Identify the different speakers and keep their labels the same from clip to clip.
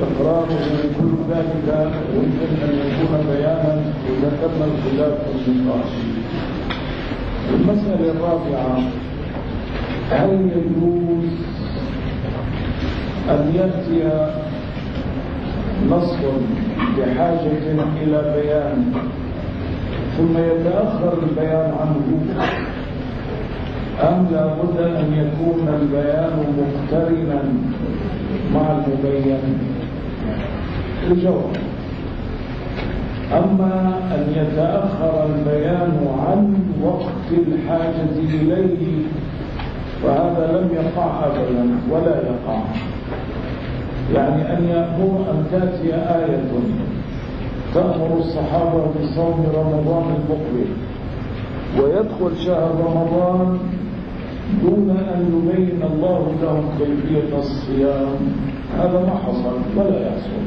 Speaker 1: إقراره كل ذلك يمكن أن يكون بيانا إذا تم الخلاف في النقاش. المسألة الرابعة: هل يجوز أن يأتي نص بحاجة إلى بيان ثم يتأخر البيان عنه، أم لا بد أن يكون البيان مقترنا مع المبين؟ الجواب: أما أن يتأخر البيان عن وقت الحاجة إليه فهذا لم يقع أبدا ولا يقع. يعني أن يأمر أن تأتي آية تأمر الصحابة بصوم رمضان المقبل ويدخل شهر رمضان دون أن يبين الله لهم كيفية الصيام، هذا ما حصل ولا يحصل.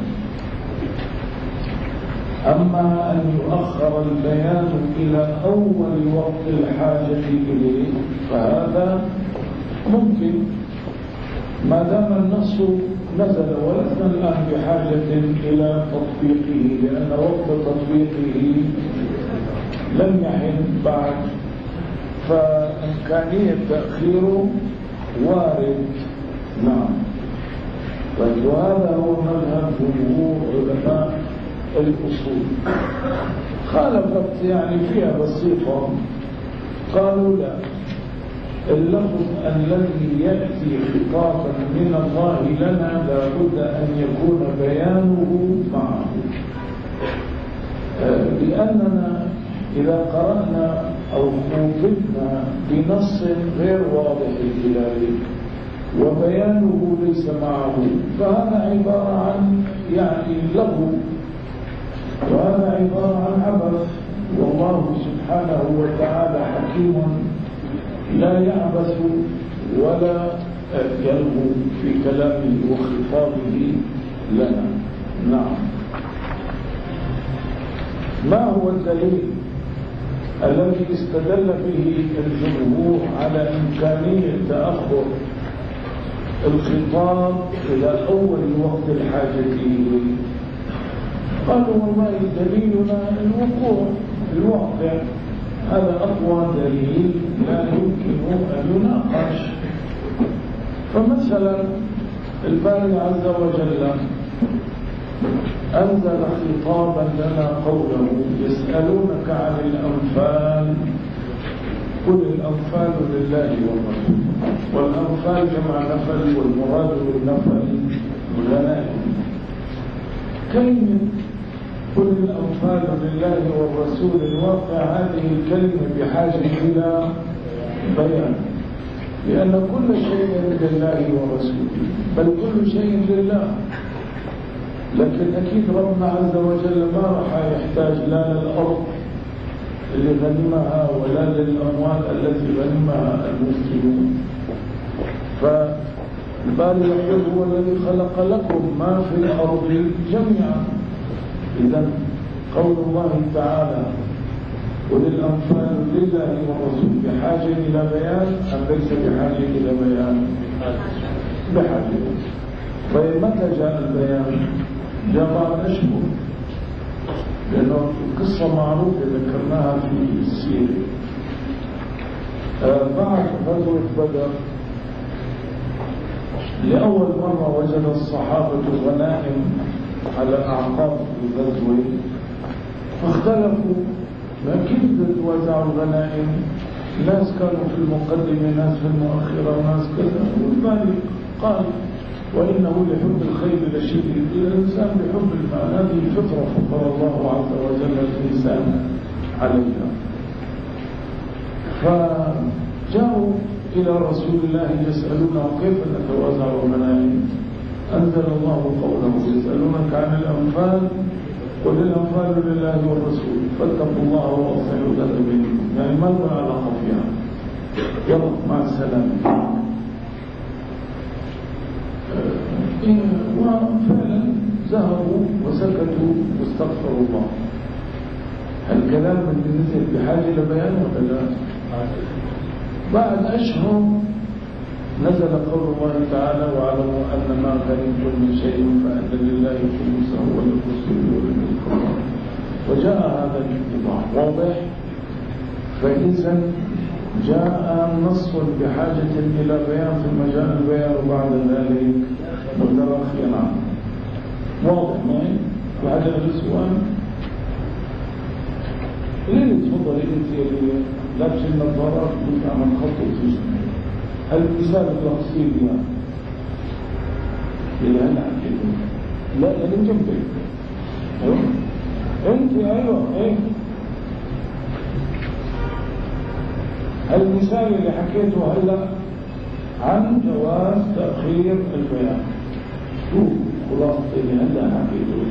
Speaker 1: أما أن يؤخر البيان إلى أول وقت الحاجة إليه فهذا ممكن ما دام النص نزل، ولسنا الآن بحاجة إلى تطبيقه لأن وقت تطبيقه لم يحن بعد، فإمكانية تأخيره وارد. نعم. وهذا هو مذهب جمهور علماء الأصول. خالفت يعني فيها بسيطة، قالوا لا، اللفظ الذي يأتي خطابا من الله لنا لابد أن يكون بيانه معه، لأننا إذا قرأنا أو خوطبنا بنص غير واضح الدلالة وبيانه ليس معه فهذا عبارة عن يعني لغو، وهذا عبارة عن عبث. والله سبحانه وتعالى حكيم لا يعبث ولا يلغو في كلامه وخطابه لنا. نعم. ما هو الدليل الذي استدل به الجمهور على إمكانية تأخر الخطاب إلى أول وقت الحاجة إليه؟ قالوا والله دليلنا الواقع، هذا أقوى دليل لا يمكن أن يناقش. فمثلا الباري عز وجل أنزل خطابا لنا قوله: يسألونك عن الأنفال قل الأنفال لله والرسول. والأنفال جمع نفل، والمراد بالنفل الغنائم. كلمة قل الأنفال لله والرسول الواقع هذه الكلمة بحاجة إلى بيان، لأن كل شيء لله ورسوله، بل كل شيء لله. لكن أكيد ربنا عز وجل ما راح يحتاج لا للأرض اللي غنمها ولا للأموال التي غنمها المسلمون. فالباري يقول: هو الذي خلق لكم ما في الأرض جميعا. إذن قول الله تعالى: وللأنفال لله والرسول بحاجة إلى بيان أم ليس بحاجة إلى بيان؟ بحاجة. طيب متى جاء البيان؟ جاء بعد أشهر، لأنه القصة معروفة ذكرناها في السيرة. بعد غزوة بدر لأول مرة وجد الصحابة الغنائم على أعقاب الغزوة، فاختلفوا ما كيف توزعوا الغنائم. ناس كانوا في المقدمة، ناس في المؤخرة، ناس كذا. والباري قال: وإنه لحب الخير لشديد. الإنسان بحب المال، هذه فطرة فطر الله عز وجل الإنسان عليها. فجاءوا إلى رسول الله يسألونه: كيف نتوزع الغنائم؟ أنزل الله قوله: يسألونك عن الأنفال قل الأنفال لله والرسول فاتقوا الله وأصلحوا ذات بينكم. يعني ما له علاقة فيها، يلا مع السلامة. وفعلا ذهبوا وسكتوا واستغفروا الله. الكلام اللي نزل بحاجة لبيان ولا لا؟ بعد أشهر نزل قول الله تعالى: واعلموا أن ما غنمتم من شيء فأن لله فإذا جاء نص بحاجة إلى بيان ثم جاء البيان بعد ذلك متراخيا. واضح معي؟ وهذا السؤال ليه تفضلي انت اللي لابس النظارات كنت عم تخطط في جسمك؟ المثال التفصيلي اللي انا حكيته لا اللي جنبك انت ايوه ايه المثال اللي حكيته هلا عن جواز تأخير البيان. شوف خلاصة اللي هلا حكيته.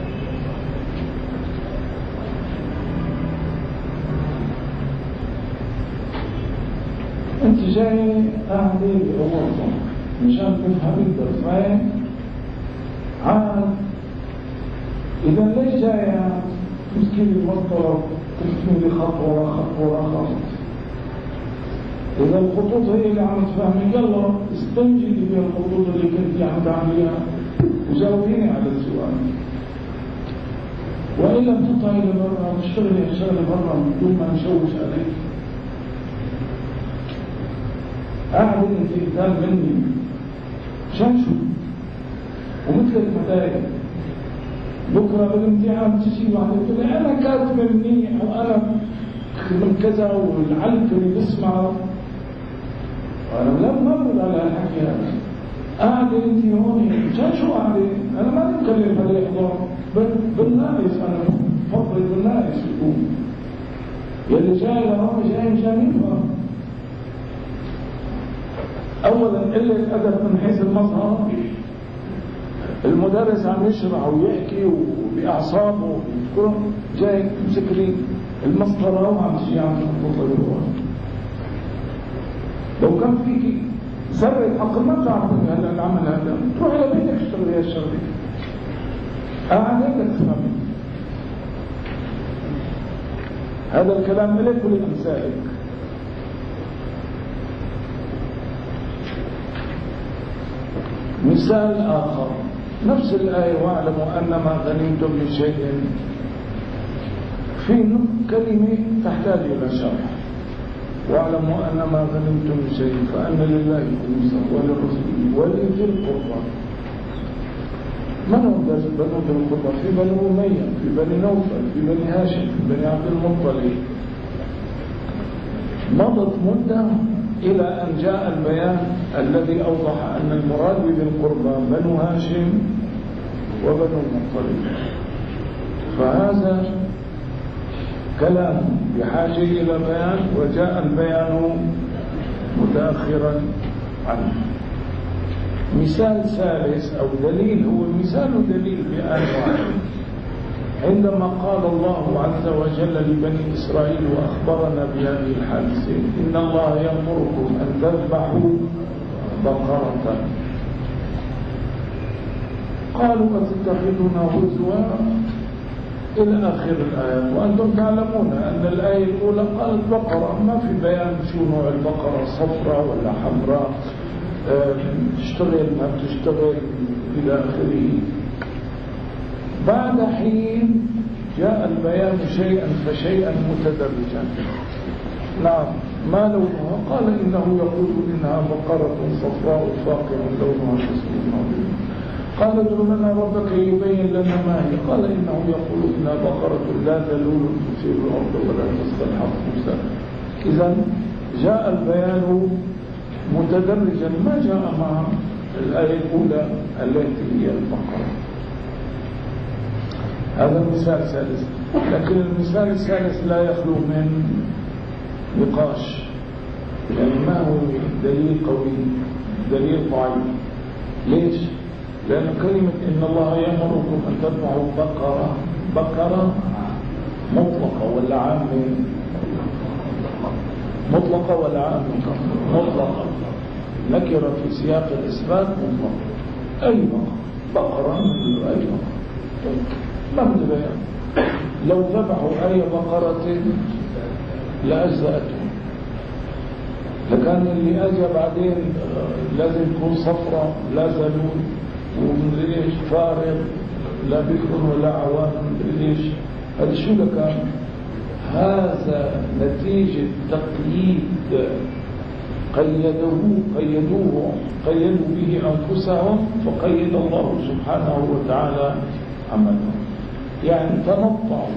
Speaker 1: انت جاي قاعدة بأموركم مشان تفهم الدرس معي عاد. اذا ليش جاي تمسكي لي المسطرة ترسمي لي خط ورا خط ورا خط؟ اذا الخطوط هي اللي عم تفهمي يلا استنجدي بالخطوط اللي كنتي عم تعمليها وجاوبيني على السؤال. والا بتطلعي لبرا وتشتغلي هالشغله برا بدون ما نشوش عليك. قاعد انت قدام مني مشان شو؟ ومثلك متاعي بكره بالامتحان تجي واحده تقول لي انا كاتبه منيح وانا من كذا والعلم اللي بسمعه وانا لا مرض على الحكي هذا. قاعده انت هون مشان شو قاعده؟ انا ما بتكلم هذا يحضر بالناقص. انا بفضل بالناقص يكون يلي جاي لهون جاي مشان يفهم. اولا قله ادب من حيث المظهر. المدرس عم يشرح ويحكي وباعصابه وبكل جاي تمسك لي المسطره وعم تجي عم تخطط بالورق. لو كان فيك ذره عقل ما بتعرفي هلا العمل هذا تروحي لبيتك تشتغلي هالشغله. قاعد هيك تفهمي. هذا الكلام لك ولامثالك. مثال آخر نفس الآية واعلموا أن ما غنمتم من شيء في كلمة تحتاج إلى شرح. واعلموا أن ما غنمتم من شيء فأن لله خمسه وللرسول ولذي القربى. من هم بنو ذي القربى؟ في بني أمية، في بني نوفل، في بني هاشم، في بني عبد المطلب. مضت مدة إلى أن جاء البيان الذي أوضح أن المراد بذي القربى بنو هاشم وبنو المطلب. فهذا كلام بحاجة إلى بيان وجاء البيان متأخرا عنه. مثال ثالث أو دليل هو مثال دليل بآية واحدة عندما قال الله عز وجل لبني إسرائيل وأخبرنا بهذه الحادثة إن الله يأمركم أن تذبحوا بقرة. قالوا أتتخذنا هزوا إلى آخر الآية. وأنتم تعلمون أن الآية الأولى قالت بقرة، ما في بيان شو نوع البقرة، صفراء ولا حمراء، تشتغل ما تشتغل إلى آخره. بعد حين جاء البيان شيئا فشيئا متدرجا. نعم ما لونها؟ قال إنه يقول إنها بقرة صفراء فاقع لونها كسر النظير. قال ادع لنا ربك يبين لنا ما هي. قال إنه يقول إنها بقرة لا ذلول تثير الأرض ولا تسقي الحرث. إذا جاء البيان متدرجا ما جاء مع الآية الأولى التي هي البقرة. هذا مثال ثالث. لكن المثال الثالث لا يخلو من نقاش. يعني ما هو دليل قوي دليل ضعيف. ليش؟ لأن كلمة إن الله يأمركم أن تذبحوا بقرة مطلقة ولا عامة؟ مطلقة ولا عامة؟ مطلقة. نكرة في سياق الإثبات مطلقة. أي بقرة أي بقرة ما بدي بيان. لو ذبحوا أي بقرة لأجزأتهم. لكان اللي أجى بعدين لازم تكون صفرة لا زلول ومدري ايش فارغ لا بكر ولا عوان مدري ايش. هذا شو لكان؟ هذا نتيجة تقييد قيدوا به أنفسهم، فقيد الله سبحانه وتعالى عملهم. يعني تنطعوا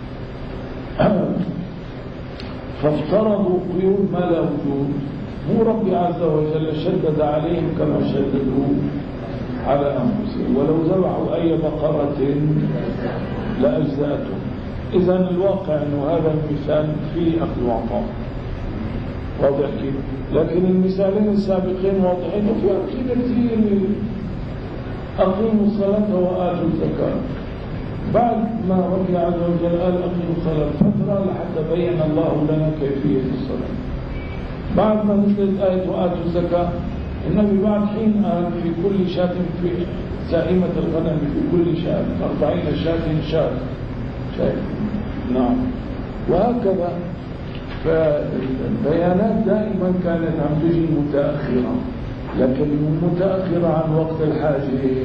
Speaker 1: فافترضوا قيود ما لا وجود. مو ربي عز وجل شدد عليهم كما شددوا على أنفسهم، ولو ذبحوا أي بقرة لأجزأتهم. إذن الواقع أنه هذا المثال فيه أخذ وعطاء واضح كيف، لكن المثالين السابقين واضحين وفي أمثلة كثير. أقيموا الصلاة وآتوا الزكاة، بعد ما ربي عز وجل قال أقيموا الصلاة فترة لحتى بين الله لنا كيفية الصلاة. بعد ما نزلت آية وآتوا الزكاة، النبي بعد حين قال في كل شاة، في سائمة الغنم في كل شاة 40 شاة شايف. نعم. وهكذا فالبيانات دائما كانت عم تجي متأخرة، لكن متأخرة عن وقت الحاجة،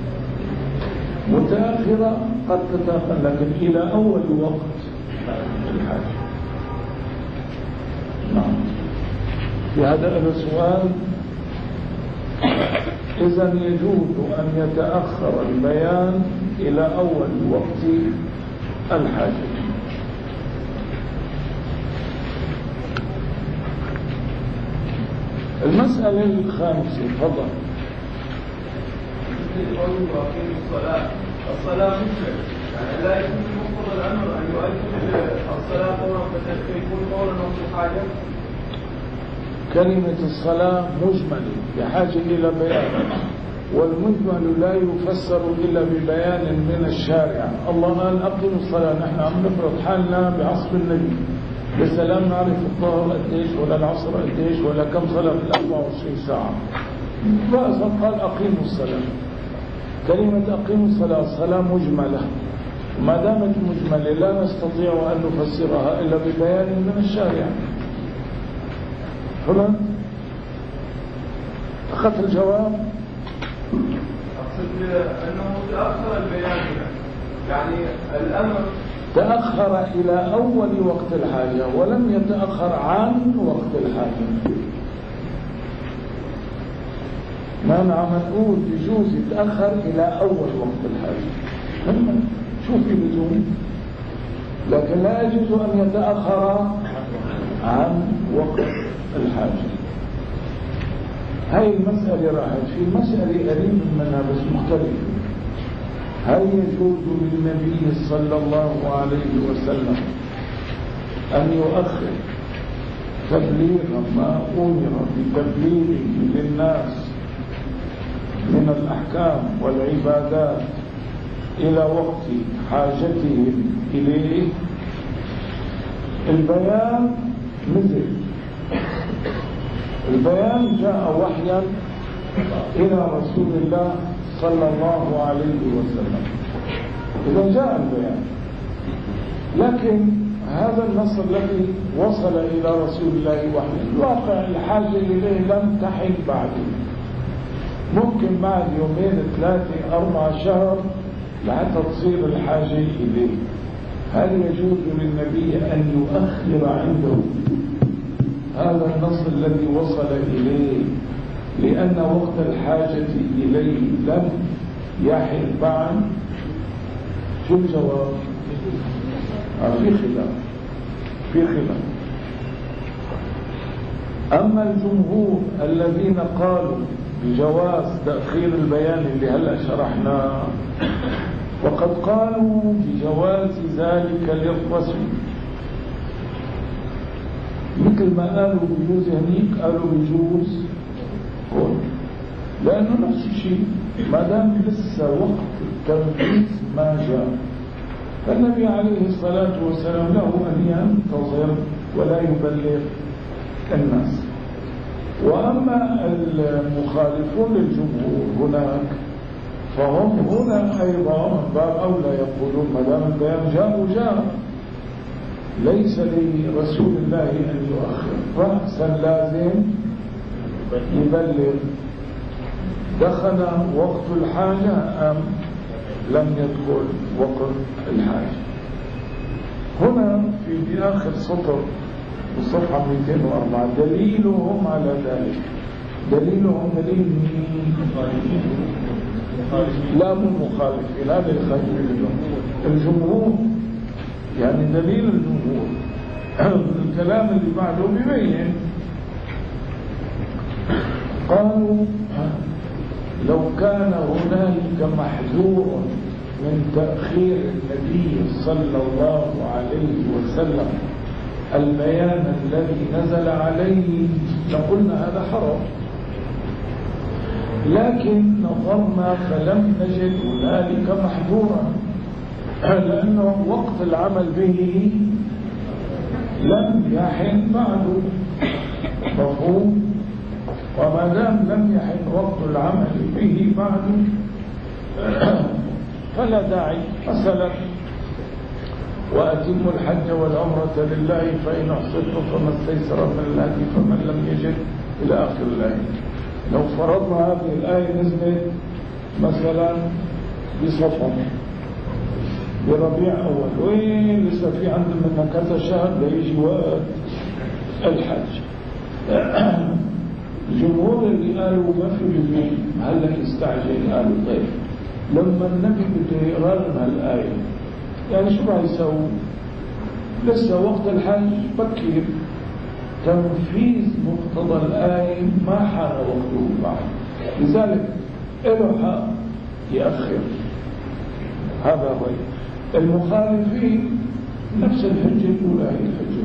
Speaker 1: متأخرة قد تتأخر لكن إلى أول وقت الحاجة. نعم. في هذا السؤال، إذن يجوز أن يتأخر البيان إلى أول وقت الحاجة. المسألة الخامسة، تفضل.
Speaker 2: الصلاة مشرك، يعني لا يكون مقتضى الأمر أن يؤدي الصلاة فورا فيكون فورا وقت الحاجة.
Speaker 1: كلمة الصلاة مجملة بحاجة إلى بيان، والمجمل لا يفسر إلا ببيان من الشارع. الله قال أقيموا الصلاة، نحن عم نفرض حالنا بعصر النبي، لسه لا نعرف الظهر قديش ولا العصر قديش ولا كم صلاة في 24 ساعة، فأصلا قال أقيموا الصلاة. كلمة أقيموا الصلاة الصلاة مجملة، ما دامت مجملة لا نستطيع أن نفسرها إلا ببيان من الشارع. فهمت؟ أخذت الجواب؟
Speaker 2: أقصد أنه تأخر البيان، يعني الأمر
Speaker 1: تأخر إلى أول وقت الحاجة ولم يتأخر عن وقت الحاجة. ما نعم نقول يجوز يتأخر إلى أول وقت الحاجة، شو في لزوم، لكن لا يجوز أن يتأخر عن وقت الحاجة. هاي المسألة راحت. في مسألة قريب منها بس مختلفة. هل يجوز للنبي صلى الله عليه وسلم أن يؤخر تبليغ ما أمر بتبليغه للناس من الأحكام والعبادات إلى وقت حاجتهم إليه؟ البيان مثل البيان جاء وحيا إلى رسول الله صلى الله عليه وسلم، إذا جاء البيان، لكن هذا النص الذي وصل إلى رسول الله وحيا الواقع الحاجة إليه لم تحل بعده، ممكن بعد 2 3 4 شهر لحتى تصير الحاجة إليه. هل يجوز للنبي أن يؤخر عنده هذا النص الذي وصل إليه لأن وقت الحاجة إليه لم يحل بعد؟ شو الجواب؟ في خلاف. أما الجمهور الذين قالوا بجواز تأخير البيان اللي هلأ شرحناه، وقد قالوا بجواز ذلك للرسم، مثل ما قالوا بجوز هنيك قالوا بجوز كل، لأنه نفس الشيء ما دام لسه وقت التنفيذ ما جاء، فالنبي عليه الصلاة والسلام له أن ينتظر ولا يبلغ الناس. وأما المخالفون للجمهور هناك فهم هنا أيضا باب أولى يقولون ما دام البيان جاء ليس لرسول الله أن يؤخر، رأسا لازم يبلغ. دخل وقت الحاجة أم لم يدخل وقت الحاجة؟ هنا في آخر سطر الصفحة 204 دليلهم على ذلك. دليلهم دليل مين؟ لا مو مخالفين، هذا يخالف الجمهور، يعني دليل الجمهور. الكلام اللي بعده بيبين، قالوا لو كان هنالك محذور من تأخير النبي صلى الله عليه وسلم البيان الذي نزل عليه لقلنا هذا حرام، لكن نظرنا فلم نجد هنالك محذورا، لأنه وقت العمل به لم يحن بعد، مفهوم؟ وما دام لم يحن وقت العمل به بعد فلا داعي. مثلا وأتموا الحج والعمرة لله فإن أحصرتم فما استيسر من الهدي فمن لم يجد إلى آخر الآية. لو فرضنا هذه الآية نزلت مثلا بصفر بربيع أول، وين لسه في عندنا كذا شهر ليجي وقت الحج، الجمهور اللي قالوا ما في جميل هلك استعجل، قالوا طيب لما النبي بده يقرأ لنا الآية يعني شو راح يسوي؟ لسه وقت الحج بكير، تنفيذ مقتضى الآية ما حان وقته بعد، لذلك له حق يأخر. هذا هو المخالفين نفس الحجة الأولى هي الحجة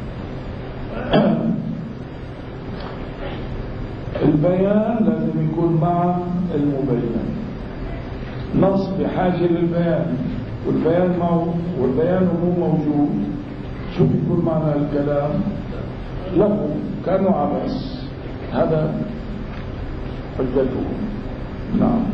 Speaker 1: البيان لازم يكون مع المبين، نص بحاجة للبيان والبيان معه والبيان مو موجود، شو بيكون معنى الكلام؟ له كانوا عبس، هذا حجته. نعم.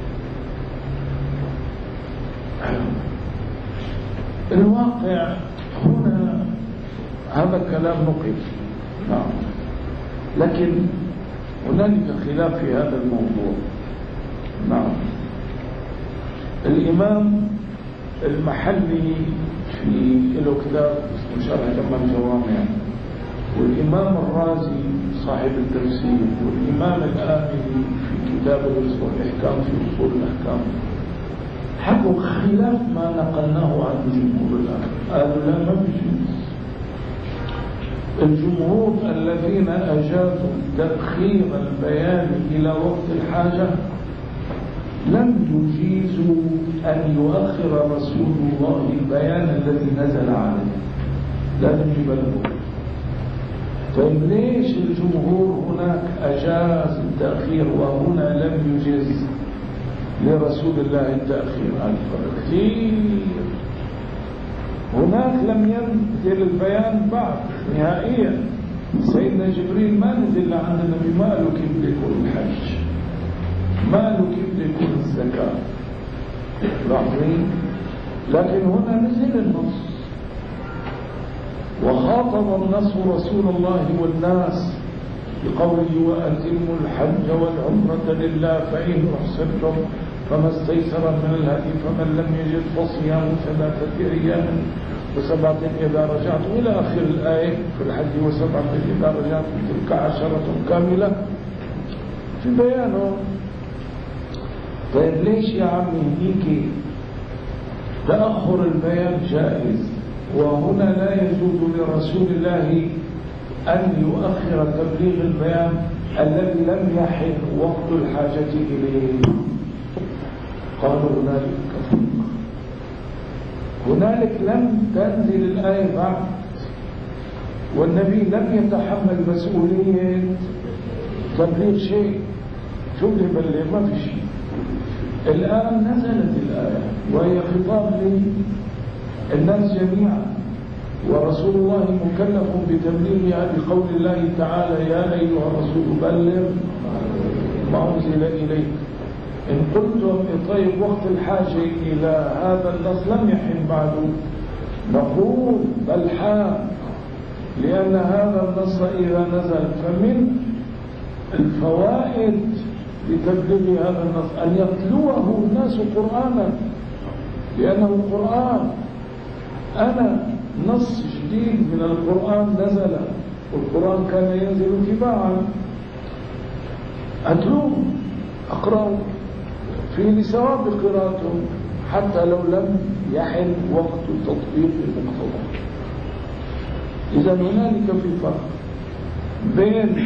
Speaker 1: الواقع هنا هذا الكلام نقل، نعم، لكن هنالك خلاف في هذا الموضوع. نعم. الإمام المحلي في له كتاب اسمه شرح جمع الجوامع، والإمام الرازي صاحب التفسير، والإمام الآملي في كتابه اسمه الإحكام في أصول الأحكام، حكوا خلاف ما نقلناه عن الجمهور الآن. قالوا لا ما بيجوز. الجمهور الذين أجازوا تأخير البيان إلى وقت الحاجة لم يجيزوا أن يؤخر رسول الله البيان الذي نزل عليه، لازم يبلغوا. طيب ليش الجمهور هناك أجاز التأخير وهنا لم يجز لرسول الله التأخير؟ الفرق كثير. هناك لم ينزل البيان بعد نهائيا، سيدنا جبريل ما نزل عند النبي ما قالوا كيف بده يكون الحج، ما قالوا كيف بده يكون الزكاة، لاحظين؟ لكن هنا نزل النص وخاطب النص رسول الله والناس بقوله وأتموا الحج والعمرة لله فإن أحصرتم فما استيسر من الهدي فمن لم يجد فصيام 3 أيام و7 إذا رجعتم إلى آخر الآية في الحج و7 إذا رجعتم تلك 10 كاملة في بيانه. طيب ليش يا عمي هيك تأخر البيان جائز وهنا لا يجوز لرسول الله أن يؤخر تبليغ البيان الذي لم يحن وقت الحاجة إليه؟ قالوا هنالك لم تنزل الآية بعد، والنبي لم يتحمل مسؤولية تبليغ شيء، شو اللي يبلغ؟ ما في شيء. الآن نزلت الآية وهي خطاب للناس جميعا، ورسول الله مكلف بتبليغها بقول الله تعالى يا أيها الرسول بلغ ما أنزل إليك. إن قلتم طيب وقت الحاجة إلى هذا النص لم يحن بعد، نقول بل حان، لأن هذا النص إذا نزل فمن الفوائد لتبليغ هذا النص أن يتلوه الناس قرآنا، لأنه قرآن. أنا نص جديد من القرآن نزل، والقرآن كان ينزل تباعا، أتلوه أقرأوا في لثواب قراءتهم حتى لو لم يحل وقت تطبيق المقتضى. إذا هنالك في فرق بين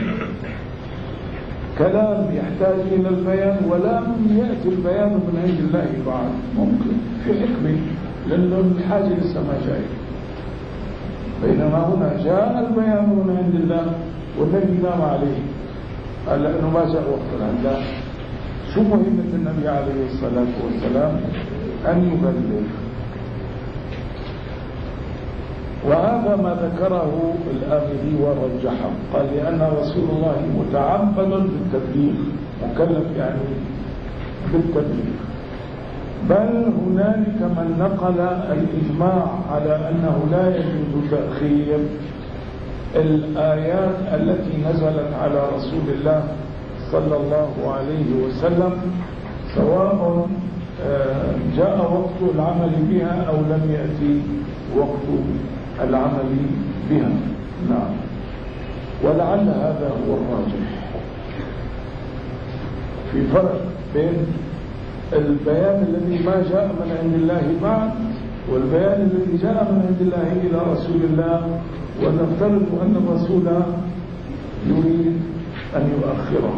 Speaker 1: كلام يحتاج إلى البيان ولم يأتي البيان من عند الله بعد، ممكن في حكمة لأنه الحاجة لسه ما جاءت، بينما هنا جاء البيان من عند الله والنبي نام عليه قال لأنه ما جاء وقت العنداء. شو مهمة النبي عليه الصلاة والسلام؟ أن يبلغ. وهذا ما ذكره الآمدي ورجحه، قال لأن رسول الله متعبد بالتبليغ، مكلف يعني بالتبليغ. بل هنالك من نقل الإجماع على أنه لا يجوز تأخير الآيات التي نزلت على رسول الله صلى الله عليه وسلم، سواء جاء وقت العمل بها أو لم يأتي وقت العمل بها. نعم، ولعل هذا هو الراجح. في فرق بين البيان الذي ما جاء من عند الله بعد والبيان الذي جاء من عند الله إلى رسول الله، ونفترض أن الرسول يريد أن يؤخره.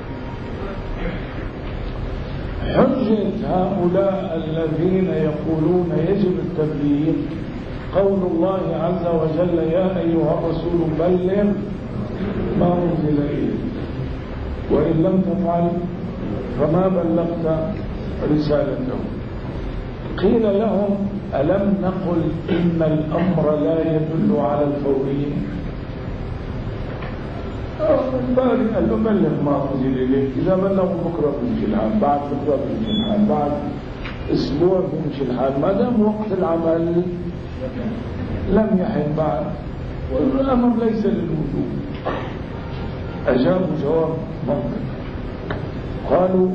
Speaker 1: حجة هؤلاء الذين يقولون يجب التبليغ قول الله عز وجل: يا أيها الرسول بلغ ما أنزل إليك وإن لم تفعل فما بلغت رسالته. قيل لهم: ألم نقل إن الأمر لا يدل على الفورية؟ الباري قال له: بلغ ما أنزل إليك، إذا بلغوا بكرة بيمشي الحال، بعد بكرة بيمشي الحال، بعد أسبوع بيمشي الحال، ما دام وقت العمل لم يحن بعد، والأمر ليس للوجوب. أجابوا جواب منطقي، قالوا: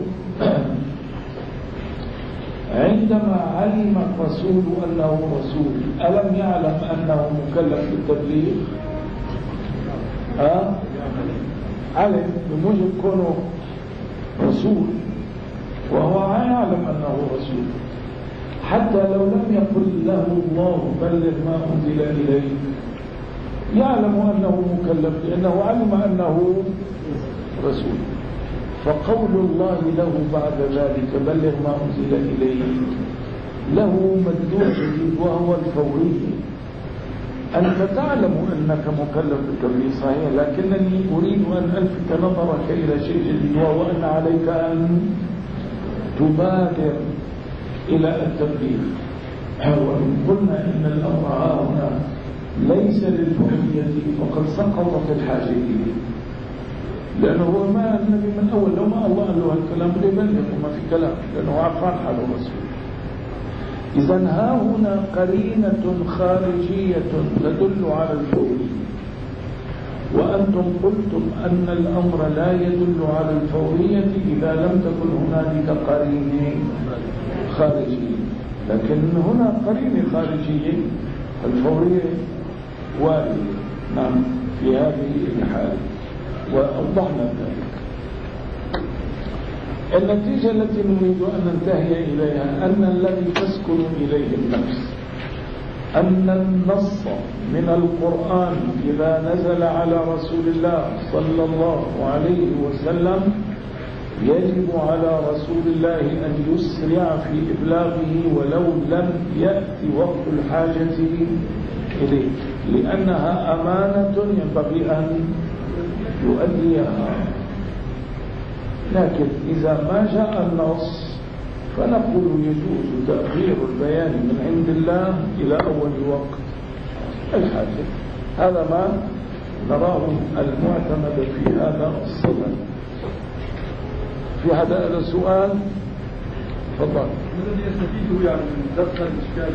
Speaker 1: عندما علم الرسول أنه رسول ألم يعلم أنه مكلف بالتبليغ؟ علم بموجب كونه رسول، وهو يعلم أنه رسول، حتى لو لم يقل له الله بلغ ما أنزل إليك يعلم أنه مكلف، لأنه علم أنه رسول. فقول الله له بعد ذلك بلغ ما أنزل إليك له مدلول جديد، وهو الفورية. أنت تعلم أنك مكلف بالتبليغ صحيح، لكنني أريد أن ألفت نظرك إلى شيء جديد، وهو أن عليك أن تبادر إلى التبليغ. وإن قلنا إن الأمر هنا ليس للفورية فقد سقطت الحاجة إليه، لأنه هو ما النبي من أول لو ما الله قال له الكلام يبلغ وما في كلام، لأنه عرفان حال الرسول. إذا ها هنا قرينة خارجية تدل على الفورية، وأنتم قلتم أن الأمر لا يدل على الفورية إذا لم تكن هنالك قرينة خارجية، لكن هنا قرينة خارجية، الفورية واردة. نعم، في هذه الحالة وأوضحنا ذلك. النتيجة التي نريد أن ننتهي إليها أن الذي تسكن إليه النفس أن النص من القرآن إذا نزل على رسول الله صلى الله عليه وسلم يجب على رسول الله أن يسرع في إبلاغه ولو لم يأتي وقت الحاجة إليه، لأنها أمانة ينبغي أن يؤديها. لكن إذا ما جاء النص فنقول يجوز تأخير البيان من عند الله إلى أول وقت الحاجة. هذا ما نراه المعتمد في هذا الصدد. في هذا سؤال؟ تفضل.
Speaker 2: ما الذي يستفيده يعني من دفع الإشكال؟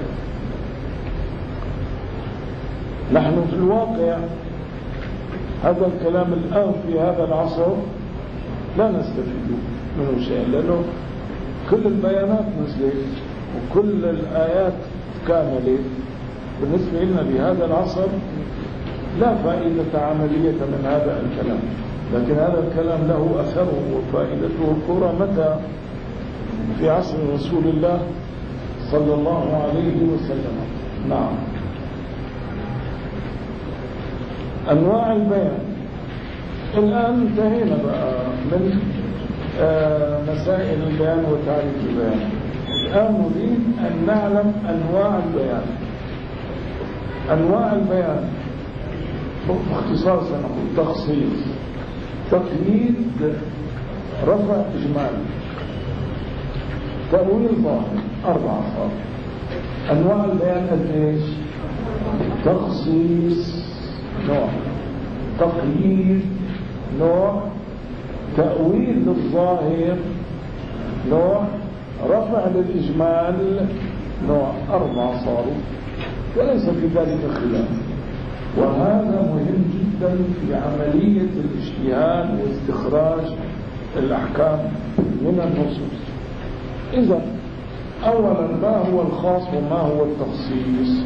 Speaker 1: نحن في الواقع هذا الكلام الآن في هذا العصر لا نستفيد منه شيء، لأنه كل البيانات نزلت وكل الآيات كاملة، بالنسبة لنا بهذا العصر لا فائدة عملية من هذا الكلام، لكن هذا الكلام له أثره وفائدته الكبرى متى؟ في عصر رسول الله صلى الله عليه وسلم. نعم. أنواع البيان. الآن انتهينا بقى من مسائل البيان وتعريف البيان. الآن نريد أن نعلم أنواع البيان. أنواع البيان باختصار سنقول تخصيص، تقييد، رفع إجمالي، تأويل ظاهر، 4 صار. أنواع البيان قديش؟ تخصيص نوع، تقييد نوع، تأويل للظاهر نوع، رفع للإجمال نوع، 4 صاروا، وليس في ذلك خلاف. وهذا مهم جدا في عملية الاجتهاد واستخراج الأحكام من النصوص. إذا أولا ما هو الخاص وما هو التخصيص؟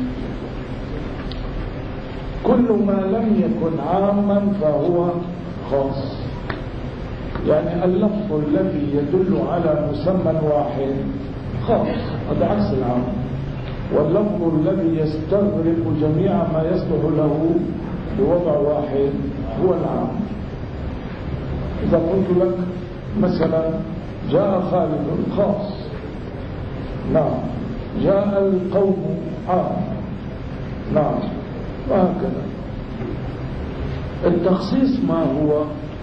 Speaker 1: كل ما لم يكن عاما فهو خاص. يعني اللفظ الذي يدل على مسمى واحد خاص، هذا عكس العام. واللفظ الذي يستغرق جميع ما يصلح له بوضع واحد هو العام. إذا قلت لك مثلا جاء خالد خاص، نعم، جاء القوم عام، نعم، وهكذا. التخصيص ما هو؟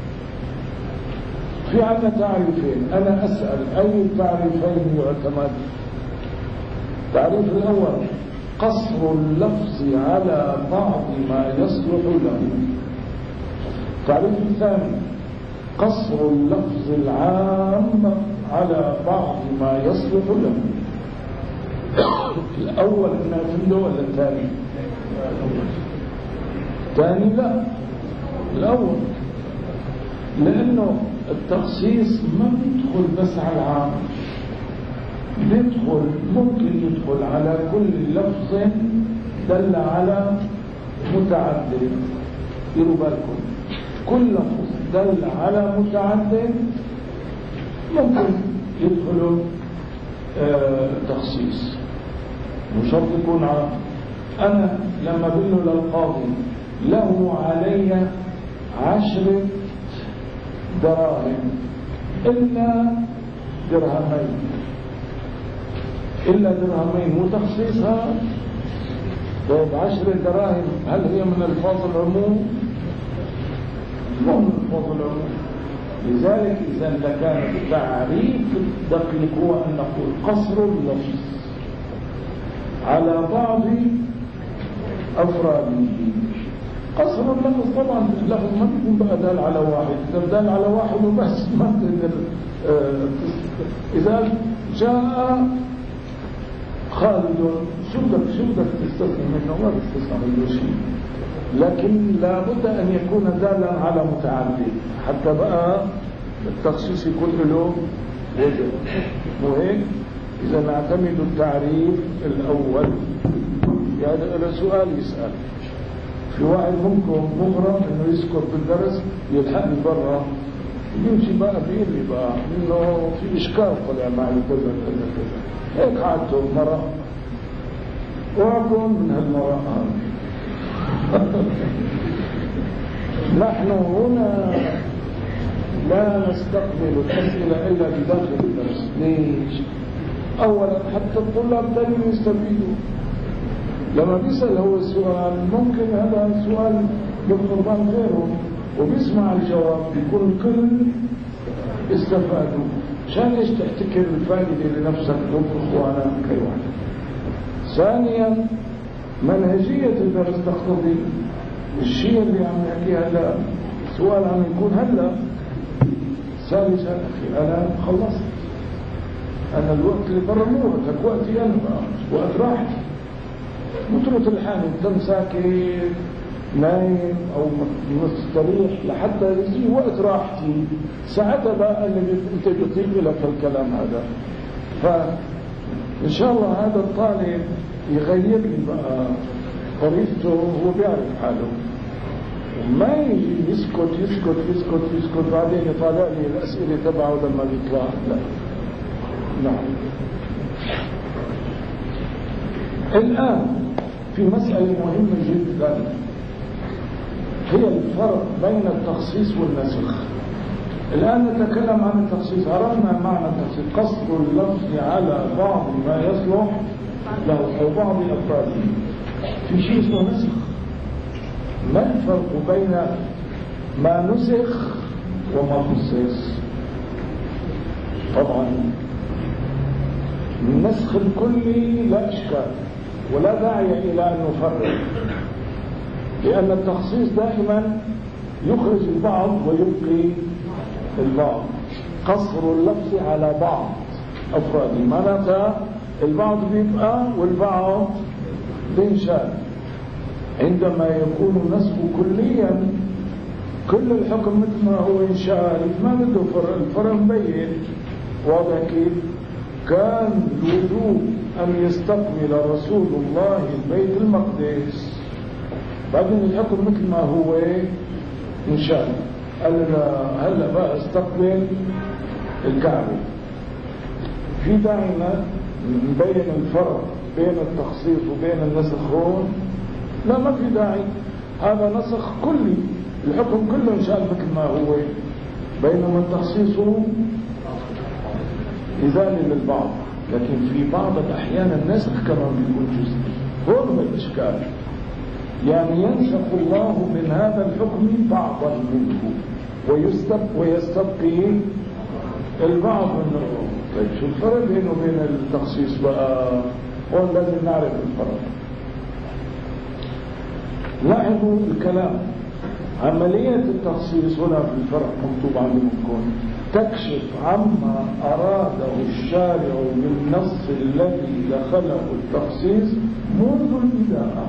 Speaker 1: في عنا تعريفين، أنا أسأل أي التعريفين يعتمد؟ التعريف الأول قصر اللفظ على بعض ما يصلح له. التعريف الثاني قصر اللفظ العام على بعض ما يصلح له. الأول نعتمده ولا الثاني؟ الثاني لا، الأول، لأنه التخصيص ما بيدخل بس على العام، بيدخل، ممكن يدخل على كل لفظ دل على متعدد. ديروا بالكم، كل لفظ دل على متعدد ممكن يدخل تخصيص، مش شرط يكون عام. أنا لما بقول له للقاضي له علي 10 دراهم إلا درهمين، إلا درهمين، وتخصيصها طيب 10 دراهم هل هي من الفاظ العموم؟ مو من الفاظ العموم. لذلك إذا لكان التعريف الدقيق هو أن نقول قصر اللفظ على بعض أفراده. قصر اللفظ طبعا اللفظ ما بيكون بقى دال على واحد، إذا دال على واحد وبس ما تقدر. إذا جاء خالد شو بدك تستثني منه؟ ما تستثني منه شيء، لكن لابد أن يكون دالا على متعدد حتى بقى التخصيص يكون له وجه. مو هيك؟ إذا نعتمد التعريف الأول. يعني إلى سؤال يسأل، في واحد منكم مغرم إنه يسكت بالدرس يلحقني برا يمشي بقى بيقول لي بقى إنه في إشكال طلع معي كذا كذا كذا، هيك عادته مرة، وأكون من هالمرة نحن هنا لا نستقبل الأسئلة إلا بداخل الدرس. ليش؟ أولا حتى الطلاب دائما يستفيدوا. لما بيسأل هو السؤال ممكن هذا السؤال بالقربان غيره وبيسمع الجواب بيكون الكل استفادوا. عشان ايش تحتكر الفائدة لنفسك وإخوانك كي واحد. ثانيا منهجية الدرس تقتضي الشيء اللي عم نحكيه هلا سؤال عم يكون هلا. ثالثا أخي أنا خلصت، أنا الوقت اللي برا مو وقتك، وقتي أنا بقى وقت راحتي. مترك الحال تم ساكت نايم أو مستريح لحتى يجي وقت راحتي، ساعتها بقى اللي أنت بيطيب لك الكلام هذا. فإن شاء الله هذا الطالب يغير لي بقى طريقته هو بيعرف حاله، وما يجي يسكت يسكت يسكت يسكت بعدين يطالع لي الأسئلة تبعه لما بيطلع. لا. نعم. الآن في مسألة مهمة جدا، هي الفرق بين التخصيص والنسخ. الآن نتكلم عن التخصيص. عرفنا معنى التخصيص: قصر اللفظ على بعض ما يصلح له أو بعض أفراده. في شيء اسمه نسخ. ما الفرق بين ما نسخ وما خصص؟ طبعا النسخ الكلي لا إشكال ولا داعي إلى أن نفرق، لأن التخصيص دائما يخرج البعض ويبقي البعض. قصر اللفظ على بعض أفراده معناتها البعض بيبقى والبعض بينشال. عندما يكون نسخ كليا كل الحكم مثل ما هو انشال، ما بده فرق، الفرق مبين واضح كيف. كان الوجوب أن يستقبل رسول الله البيت المقدس، بعدين الحكم مثل ما هو انشال. قال هلا بقى استقبل الكعبة. في داعي نبين الفرق بين التخصيص وبين النسخ هون؟ لا، ما في داعي. هذا نسخ كلي، الحكم كله انشال مثل ما هو، بينما التخصيص إزالة للبعض. لكن في بعض الأحيان النسخ كمان بيكون جزئي. هون الإشكال، يعني ينسخ الله من هذا الحكم بعضا منه ويستبقي البعض منه. طيب شو الفرق بينه وبين التخصيص بقى؟ هون لازم نعرف الفرق. لاحظوا الكلام. عملية التخصيص هنا في الفرق مكتوب عندكم، تكشف عما أراده الشارع بالنص الذي دخله التخصيص منذ البداية،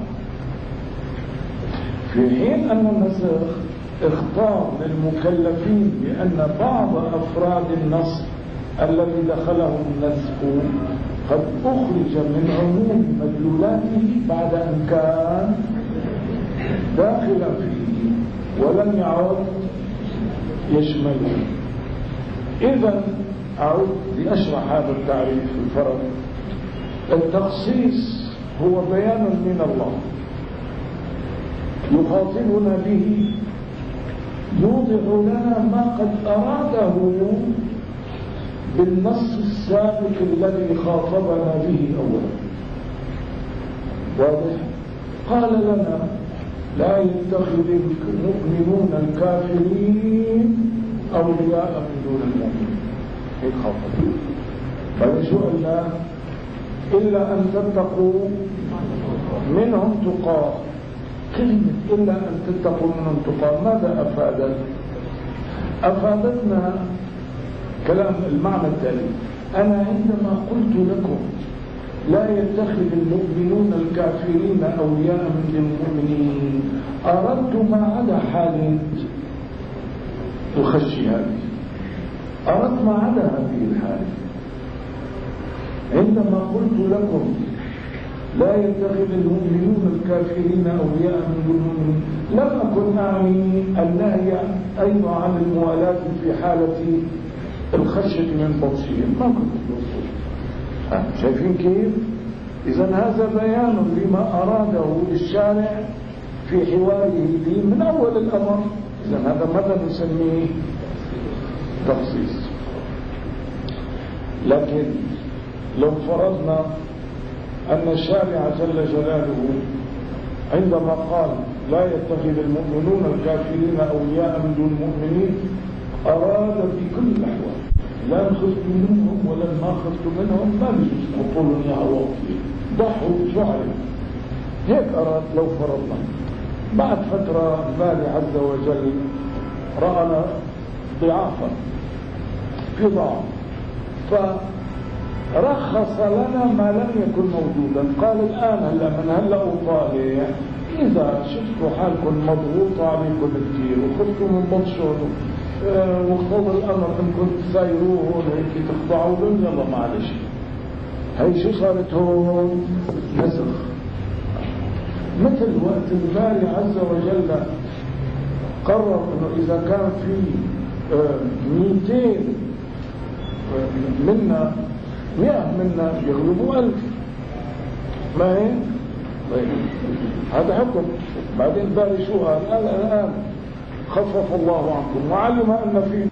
Speaker 1: في حين أن النسخ اختار للمكلفين بأن بعض أفراد النص الذي دخله النسخ قد أخرج من عموم مدلولاته بعد أن كان داخلا فيه ولم يعد يشمله. إذن أعود لأشرح هذا التعريف. الفرق: التخصيص هو بيان من الله يخاطبنا به، يوضح لنا ما قد أراده بالنص السابق الذي خاطبنا به أولا. واضح؟ قال لنا: لا يتخذ المؤمنون الكافرين أولياء من دون المؤمنين. هيك خاطب. فشو قلنا؟ إلا أن تتقوا منهم تقاه. كلمة إلا أن تتقوا منهم تقاه ماذا أفادت؟ أفادتنا كلام المعنى التالي: أنا عندما قلت لكم لا يتخذ المؤمنون الكافرين أولياء من المؤمنين، أردت ما عدا حالة الخشية هذه، أردت ما عدا هذه الحالة. عندما قلت لكم لا يتخذ المؤمنون الكافرين أولياء من المؤمنين لم أكن أعني النهي أيضا عن الموالاة في حالة الخشية من بطشهم، ما كنت بوصول. شايفين كيف؟ إذن هذا بيان لما أراده الشارع في حواره به من أول الأمر. إذن هذا ماذا نسميه؟ تخصيص. لكن لو فرضنا أن الشارع جل جلاله عندما قال لا يتخذ المؤمنون الكافرين أولياء من دون المؤمنين أراد في كل الأحوال، لا خفت منهم ولا ما خفت منهم، ما بيجوز تقولون يا الله ضحوا شعر هيك أراد. لو فرضنا بعد فترة المال عز وجل رأنا ضعافا في ضعف، فرخص لنا ما لم يكن موجودا. قال الآن هلا من هلا وطالع إذا شفتوا حالكم مضغوط عليكم كثير وخفتوا من بطشهم واقتضى الأمر أنكم تسايروه هيك تخضعوا لهم، يلا معلش. هي شو صارت هون؟ نسخ. مثل وقت الباري عز وجل قرر انه اذا كان في 200 منا 100 منا يغلبوا 1000 ما هيك؟ طيب هذا حكم. بعدين باري شو قال؟ الآن خفف الله عنكم وعلم أن في